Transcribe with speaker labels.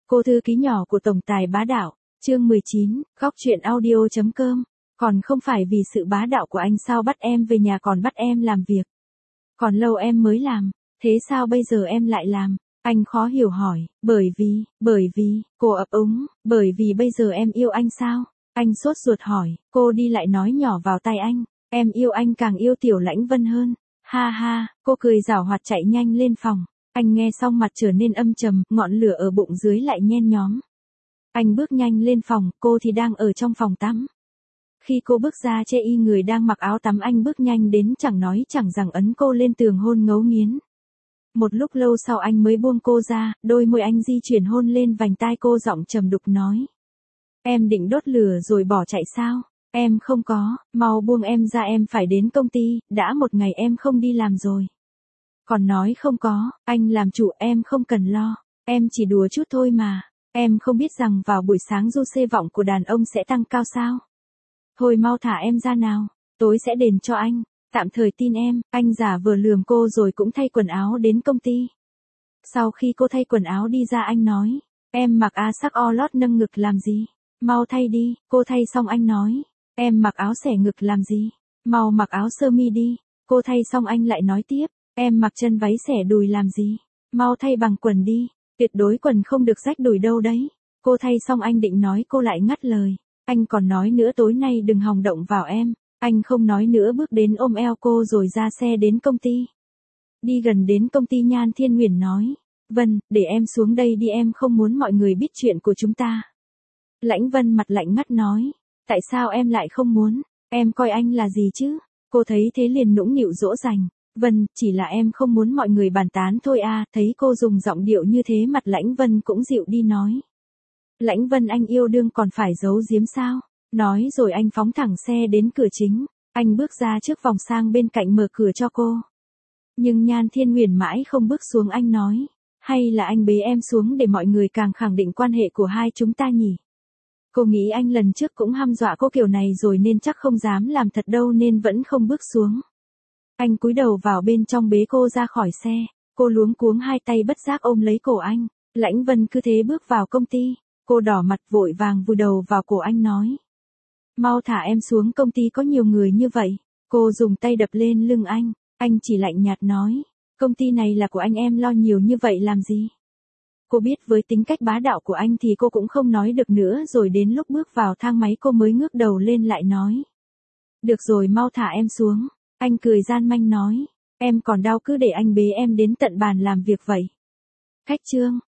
Speaker 1: Cô thư ký nhỏ của tổng tài bá đạo, chương 19, góc truyện audio.com. Còn không phải vì sự bá đạo của anh sao bắt em về nhà còn bắt em làm việc. Còn lâu em mới làm, thế sao bây giờ em lại làm? Anh khó hiểu hỏi, bởi vì, cô ấp úng, bởi vì bây giờ em yêu anh sao? Anh sốt ruột hỏi, cô đi lại nói nhỏ vào tai anh, em yêu anh càng yêu Tiểu Lãnh Vân hơn. Ha ha, cô cười giảo hoạt chạy nhanh lên phòng. Anh nghe xong mặt trở nên âm trầm, ngọn lửa ở bụng dưới lại nhen nhóm. Anh bước nhanh lên phòng, cô thì đang ở trong phòng tắm. Khi cô bước ra chê y người đang mặc áo tắm anh bước nhanh đến chẳng nói chẳng rằng ấn cô lên tường hôn ngấu nghiến. Một lúc lâu sau anh mới buông cô ra, đôi môi anh di chuyển hôn lên vành tai cô giọng trầm đục nói. Em định đốt lửa rồi bỏ chạy sao? Em không có, mau buông em ra em phải đến công ty, đã một ngày em không đi làm rồi. Còn nói không có, anh làm chủ em không cần lo, em chỉ đùa chút thôi mà. Em không biết rằng vào buổi sáng du xê vọng của đàn ông sẽ tăng cao sao? Thôi mau thả em ra nào, tối sẽ đền cho anh, tạm thời tin em. Anh giả vờ lườm cô rồi cũng thay quần áo đến công ty. Sau khi cô thay quần áo đi ra anh nói, em mặc sắc o lót nâng ngực làm gì? Mau thay đi. Cô thay xong anh nói, em mặc áo xẻ ngực làm gì? Mau mặc áo sơ mi đi. Cô thay xong anh lại nói tiếp, em mặc chân váy xẻ đùi làm gì? Mau thay bằng quần đi, tuyệt đối quần không được rách đùi đâu đấy. Cô thay xong anh định nói cô lại ngắt lời. Anh còn nói nữa tối nay đừng hòng động vào em. Anh không nói nữa bước đến ôm eo cô rồi ra xe đến công ty. Đi gần đến công ty Nhan Thiên Huyền nói, Vân, để em xuống đây đi em không muốn mọi người biết chuyện của chúng ta. Lãnh Vân mặt lạnh ngắt nói, tại sao em lại không muốn, em coi anh là gì chứ? Cô thấy thế liền nũng nịu dỗ dành, Vân, chỉ là em không muốn mọi người bàn tán thôi à. Thấy cô dùng giọng điệu như thế mặt Lãnh Vân cũng dịu đi nói. Lãnh Vân anh yêu đương còn phải giấu giếm sao? Nói rồi anh phóng thẳng xe đến cửa chính, anh bước ra trước vòng sang bên cạnh mở cửa cho cô. Nhưng Nhan Thiên Huyền mãi không bước xuống anh nói, hay là anh bế em xuống để mọi người càng khẳng định quan hệ của hai chúng ta nhỉ? Cô nghĩ anh lần trước cũng hăm dọa cô kiểu này rồi nên chắc không dám làm thật đâu nên vẫn không bước xuống. Anh cúi đầu vào bên trong bế cô ra khỏi xe, cô luống cuống hai tay bất giác ôm lấy cổ anh. Lãnh Vân cứ thế bước vào công ty, cô đỏ mặt vội vàng vùi đầu vào cổ anh nói. Mau thả em xuống công ty có nhiều người như vậy. Cô dùng tay đập lên lưng anh chỉ lạnh nhạt nói, công ty này là của anh em lo nhiều như vậy làm gì? Cô biết với tính cách bá đạo của anh thì cô cũng không nói được nữa rồi đến lúc bước vào thang máy cô mới ngước đầu lên lại nói. Được rồi mau thả em xuống. Anh cười gian manh nói, em còn đau cứ để anh bế em đến tận bàn làm việc vậy. Khách trương,